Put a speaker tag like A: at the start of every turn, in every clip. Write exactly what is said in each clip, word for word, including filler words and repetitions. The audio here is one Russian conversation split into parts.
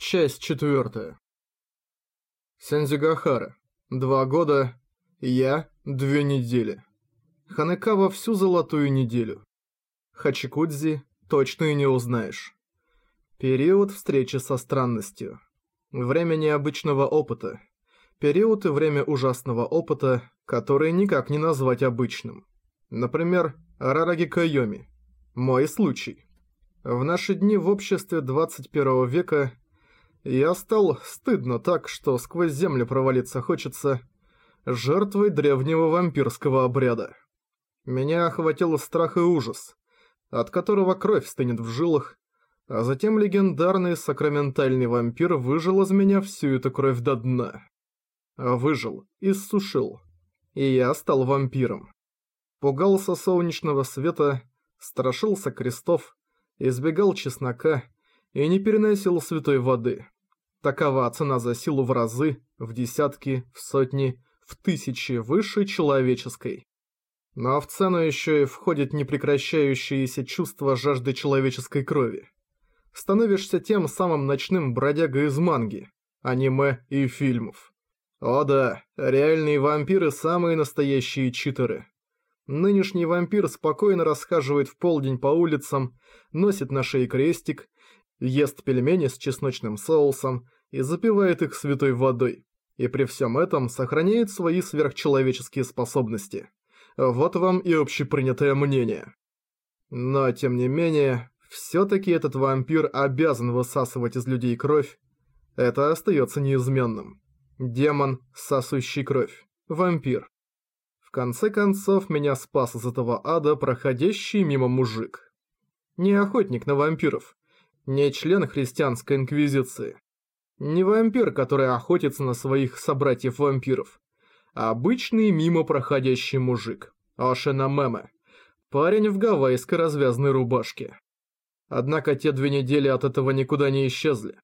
A: Часть четвертая. Сензюгахара. Два года. Я. Две недели. Ханекава всю золотую неделю. Хачикудзи. Точно и не узнаешь. Период встречи со странностью. Время необычного опыта. Период и время ужасного опыта, который никак не назвать обычным. Например, Арараги Кайоми. Мой случай. В наши дни в обществе двадцать первого века я стал, стыдно так, что сквозь землю провалиться хочется, жертвой древнего вампирского обряда. Меня охватил страх и ужас, от которого кровь стынет в жилах, а затем легендарный сакраментальный вампир выжил из меня всю эту кровь до дна. Выжил, иссушил, и я стал вампиром. Пугался солнечного света, страшился крестов, избегал чеснока и не переносил святой воды. Такова цена за силу в разы, в десятки, в сотни, в тысячи выше человеческой. Но в цену еще и входит непрекращающееся чувство жажды человеческой крови. Становишься тем самым ночным бродягой из манги, аниме и фильмов. О да, реальные вампиры самые настоящие читеры. Нынешний вампир спокойно расхаживает в полдень по улицам, носит на шее крестик, ест пельмени с чесночным соусом и запивает их святой водой. И при всем этом сохраняет свои сверхчеловеческие способности. Вот вам и общепринятое мнение. Но, тем не менее, все-таки этот вампир обязан высасывать из людей кровь. Это остается неизменным. Демон, сосущий кровь. Вампир. В конце концов, меня спас из этого ада проходящий мимо мужик. Не охотник на вампиров. Не член христианской инквизиции. Не вампир, который охотится на своих собратьев-вампиров. А обычный мимо проходящий мужик. Ошина Меме. Парень в гавайской развязной рубашке. Однако те две недели от этого никуда не исчезли.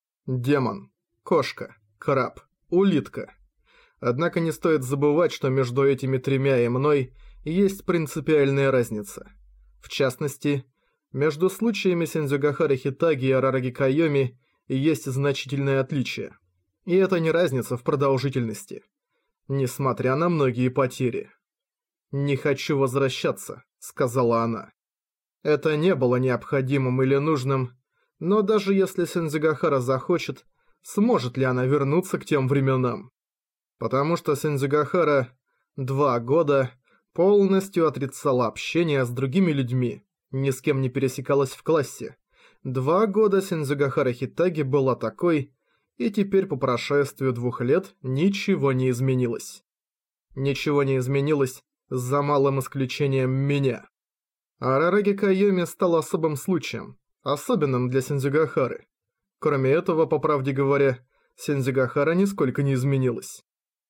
A: Демон. Кошка. Краб. Улитка. Однако не стоит забывать, что между этими тремя и мной есть принципиальная разница. В частности, между случаями Сензюгахары Хитаги и Арараги Кайоми есть значительное отличие. И это не разница в продолжительности. Несмотря на многие потери. «Не хочу возвращаться», — сказала она. Это не было необходимым или нужным, но даже если Сензюгахара захочет, сможет ли она вернуться к тем временам? Потому что Сензюгахара два года полностью отрицала общение с другими людьми, ни с кем не пересекалась в классе. Два года Сензюгахара Хитаги была такой, и теперь по прошествию двух лет ничего не изменилось. Ничего не изменилось, за малым исключением меня. Арараги Кайоми стал особым случаем, особенным для Сензюгахары. Кроме этого, по правде говоря, Сензюгахара нисколько не изменилась.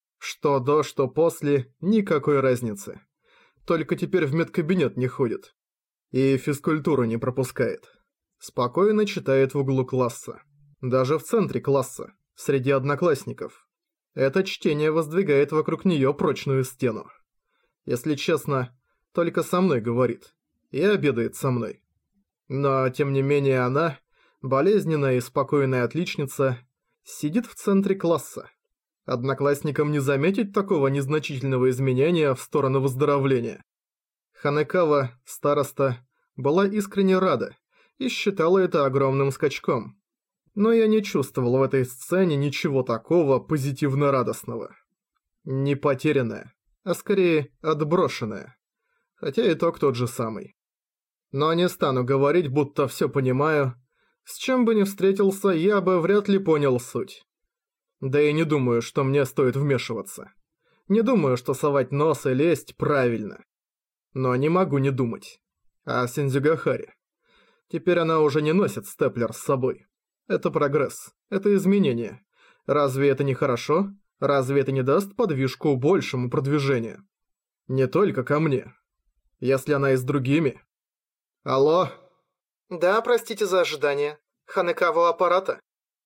A: Что до, что после, никакой разницы. Только теперь в медкабинет не ходит. И физкультуру не пропускает. Спокойно читает в углу класса. Даже в центре класса, среди одноклассников. Это чтение воздвигает вокруг нее прочную стену. Если честно, только со мной говорит. И обедает со мной. Но, тем не менее, она, болезненная и спокойная отличница, сидит в центре класса. Одноклассникам не заметить такого незначительного изменения в сторону выздоровления. Ханекава, староста, была искренне рада и считала это огромным скачком. Но я не чувствовал в этой сцене ничего такого позитивно-радостного. Не потерянное, а скорее отброшенное. Хотя итог тот же самый. Но не стану говорить, будто все понимаю. С чем бы ни встретился, я бы вряд ли понял суть. Да и не думаю, что мне стоит вмешиваться. Не думаю, что совать нос и лезть правильно. Но не могу не думать. А Сензюгахаре. Теперь она уже не носит степлер с собой. Это прогресс, это изменение. Разве это не хорошо? Разве это не даст подвижку большему продвижению? Не только ко мне. Если она и с другими... Алло?
B: Да, простите за ожидание. Ханекава аппарата?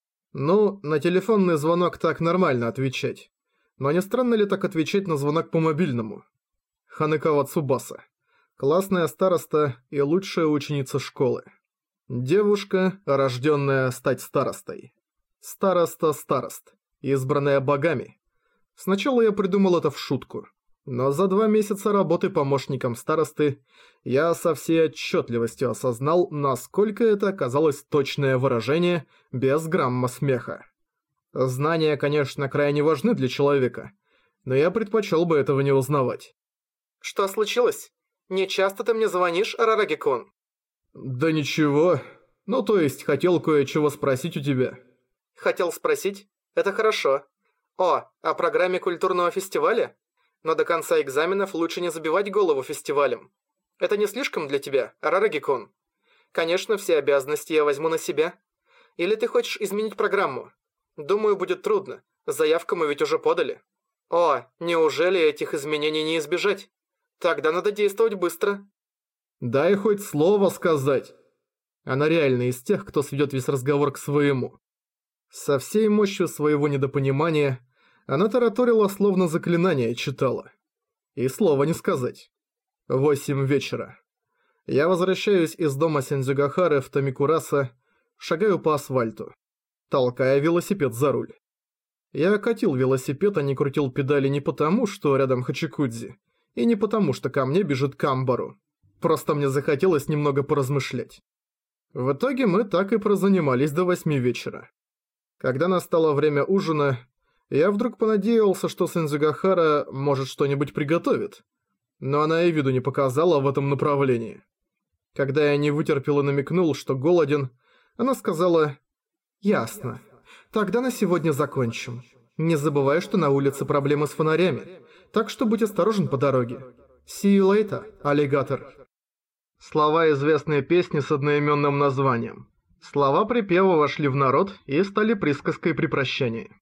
A: Ну, на телефонный звонок так нормально отвечать. Но не странно ли так отвечать на звонок по мобильному? Ханекава Цубаса. Классная староста и лучшая ученица школы. Девушка, рожденная стать старостой. Староста-старост. Избранная богами. Сначала я придумал это в шутку. Но за два месяца работы помощником старосты я со всей отчетливостью осознал, насколько это оказалось точное выражение без грамма смеха. Знания, конечно, крайне важны для человека, но я предпочел бы этого не узнавать.
B: Что случилось? Не часто ты мне звонишь, Арараги-кун?
A: Да ничего. Ну, то есть, хотел кое-чего спросить у тебя.
B: Хотел спросить? Это хорошо. О, о программе культурного фестиваля? Но до конца экзаменов лучше не забивать голову фестивалем. Это не слишком для тебя, Арараги-кун? Конечно, все обязанности я возьму на себя. Или ты хочешь изменить программу? Думаю, будет трудно. Заявку мы ведь уже подали. О, неужели этих изменений не избежать? Тогда надо действовать быстро.
A: Дай хоть слово сказать. Она реально из тех, кто сведет весь разговор к своему. Со всей мощью своего недопонимания она тараторила, словно заклинание читала. И слова не сказать. Восемь вечера. Я возвращаюсь из дома Синдзюгахары в Томикураса, шагаю по асфальту, толкая велосипед за руль. Я катил велосипед, а не крутил педали не потому, что рядом Хачикудзи, и не потому, что ко мне бежит Камбару. Просто мне захотелось немного поразмышлять. В итоге мы так и прозанимались до восьми вечера. Когда настало время ужина, я вдруг понадеялся, что Синдзюгахара может что-нибудь приготовит. Но она и виду не показала в этом направлении. Когда я не вытерпел и намекнул, что голоден, она сказала: «Ясно. Тогда на сегодня закончим. Не забывай, что на улице проблемы с фонарями, так что будь осторожен по дороге. See you later, аллигатор». Слова известной песни с одноименным названием. Слова припева вошли в народ и стали присказкой при прощании.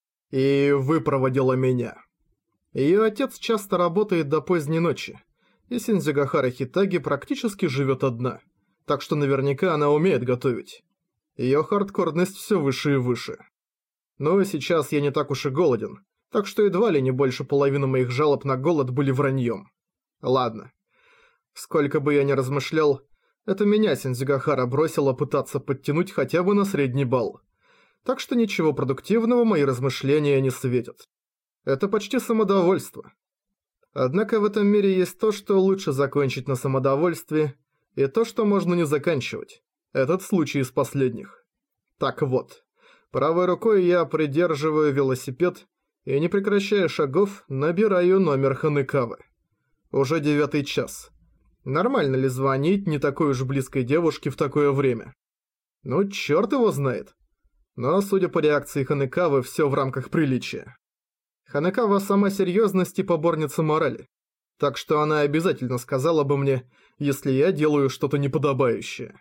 A: И выпроводила меня. Ее отец часто работает до поздней ночи, и Синдзюгахара Хитаги практически живет одна, так что наверняка она умеет готовить. Ее хардкорность все выше и выше. Но сейчас я не так уж и голоден, так что едва ли не больше половины моих жалоб на голод были враньем. Ладно. Сколько бы я ни размышлял, это меня Синдзюгахара бросила пытаться подтянуть хотя бы на средний балл. Так что ничего продуктивного мои размышления не светят. Это почти самодовольство. Однако в этом мире есть то, что лучше закончить на самодовольстве, и то, что можно не заканчивать. Этот случай из последних. Так вот, правой рукой я придерживаю велосипед и, не прекращая шагов, набираю номер Ханекавы. Уже девятый час. Нормально ли звонить не такой уж близкой девушке в такое время? Ну, черт его знает. Но, судя по реакции Ханекавы, все в рамках приличия. Ханекава сама серьезность и поборница морали. Так что она обязательно сказала бы мне, если я делаю что-то неподобающее.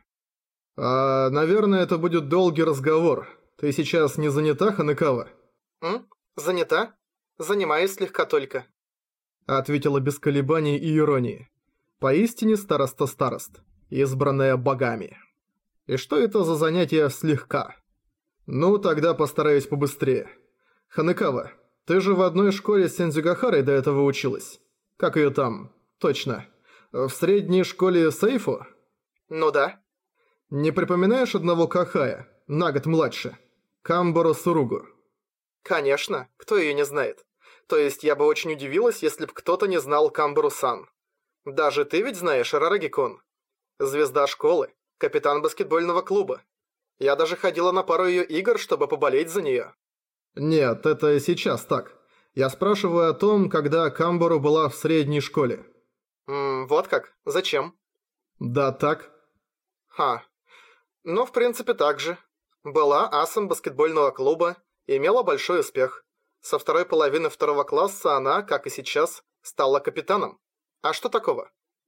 A: А, наверное, это будет долгий разговор. Ты сейчас не занята, Ханекава?
B: М? Занята? Занимаюсь слегка только.
A: Ответила без колебаний и иронии. Поистине староста-старост, избранная богами. И что это за занятие слегка? Ну, тогда постараюсь побыстрее. Ханекава, ты же в одной школе с Синдзюгахарой до этого училась. Как ее там? Точно. В средней школе Сейфу?
B: Ну да.
A: Не припоминаешь одного Кахая, на год младше? Камбару Суругу.
B: Конечно, кто ее не знает. То есть я бы очень удивилась, если бы кто-то не знал Камбару-сан. Даже ты ведь знаешь, Арараги-кун. Звезда школы, капитан баскетбольного клуба. Я даже ходила на пару ее игр, чтобы поболеть за нее.
A: Нет, это сейчас так. Я спрашиваю о том, когда Камбару была в средней школе.
B: Ммм, вот как? Зачем?
A: Да, так.
B: Ха. Ну, в принципе, так же. Была асом баскетбольного клуба, имела большой успех. Со второй половины второго класса она, как и сейчас, стала капитаном. А что такого?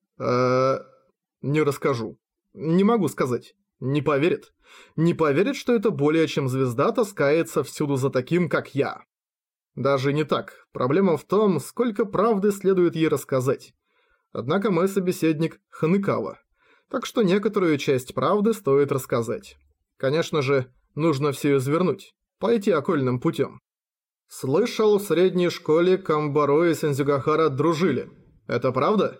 A: Э, не расскажу. Не могу сказать. Не поверит. Не поверит, что это более чем звезда таскается всюду за таким, как я. Даже не так. Проблема в том, сколько правды следует ей рассказать. Однако мой собеседник Ханекава. Так что некоторую часть правды стоит рассказать. Конечно же, нужно все извернуть. Пойти окольным путем. Слышал, в средней школе Камбару и Синдзюгахара дружили. Это правда?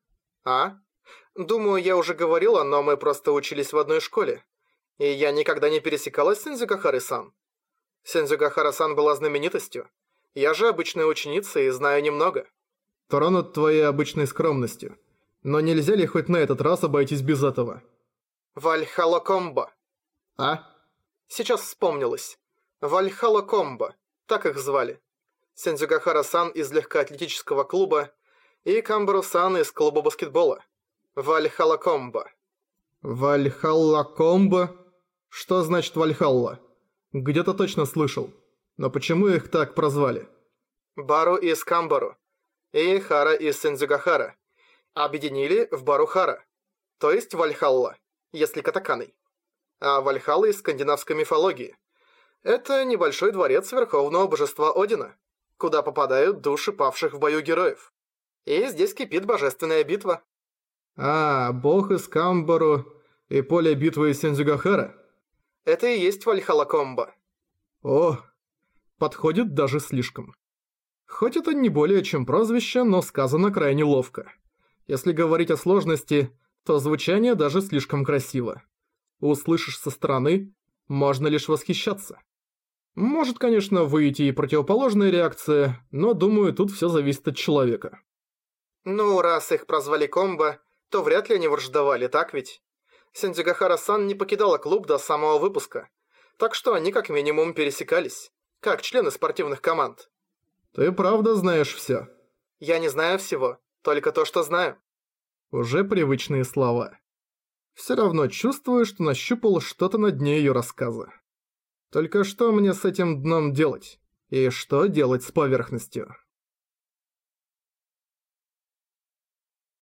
B: А? Думаю, я уже говорила, но мы просто учились в одной школе. И я никогда не пересекалась с Синдзюгахарой-сан. Сензюгахара-сан была знаменитостью. Я же обычная ученица и знаю немного.
A: Тронут твоей обычной скромностью. Но нельзя ли хоть на этот раз обойтись без этого?
B: Вальхалла Комбо.
A: А?
B: Сейчас вспомнилось. Вальхалла Комбо. Так их звали. Сензюгахара-сан из легкоатлетического клуба и Камбару-сан из клуба баскетбола. Вальхалла Комбо.
A: Вальхалла Комбо? Что значит Вальхалла? Где-то точно слышал. Но почему их так прозвали?
B: Бару из Камбару и Хара из Сензюгахара объединили в Бару-Хара, то есть Вальхалла, если катаканой. А Вальхалла из скандинавской мифологии. Это небольшой дворец верховного божества Одина, куда попадают души павших в бою героев. И здесь кипит божественная битва.
A: А, бог из Камбару и поле битвы из Сензюгахара?
B: Это и есть Вальхалла Комбо.
A: О, подходит даже слишком. Хоть это не более чем прозвище, но сказано крайне ловко. Если говорить о сложности, то звучание даже слишком красиво. Услышишь со стороны, можно лишь восхищаться. Может, конечно, выйти и противоположная реакция, но думаю, тут все зависит от человека.
B: Ну, раз их прозвали Комбо, то вряд ли они враждовали, так ведь? Сензюгахара-сан не покидала клуб до самого выпуска, так что они как минимум пересекались, как члены спортивных команд.
A: Ты правда знаешь все?
B: Я не знаю всего, только то, что знаю.
A: Уже привычные слова. Все равно чувствую, что нащупал что-то на дне ее рассказа. Только что мне с этим дном делать? И что делать с поверхностью?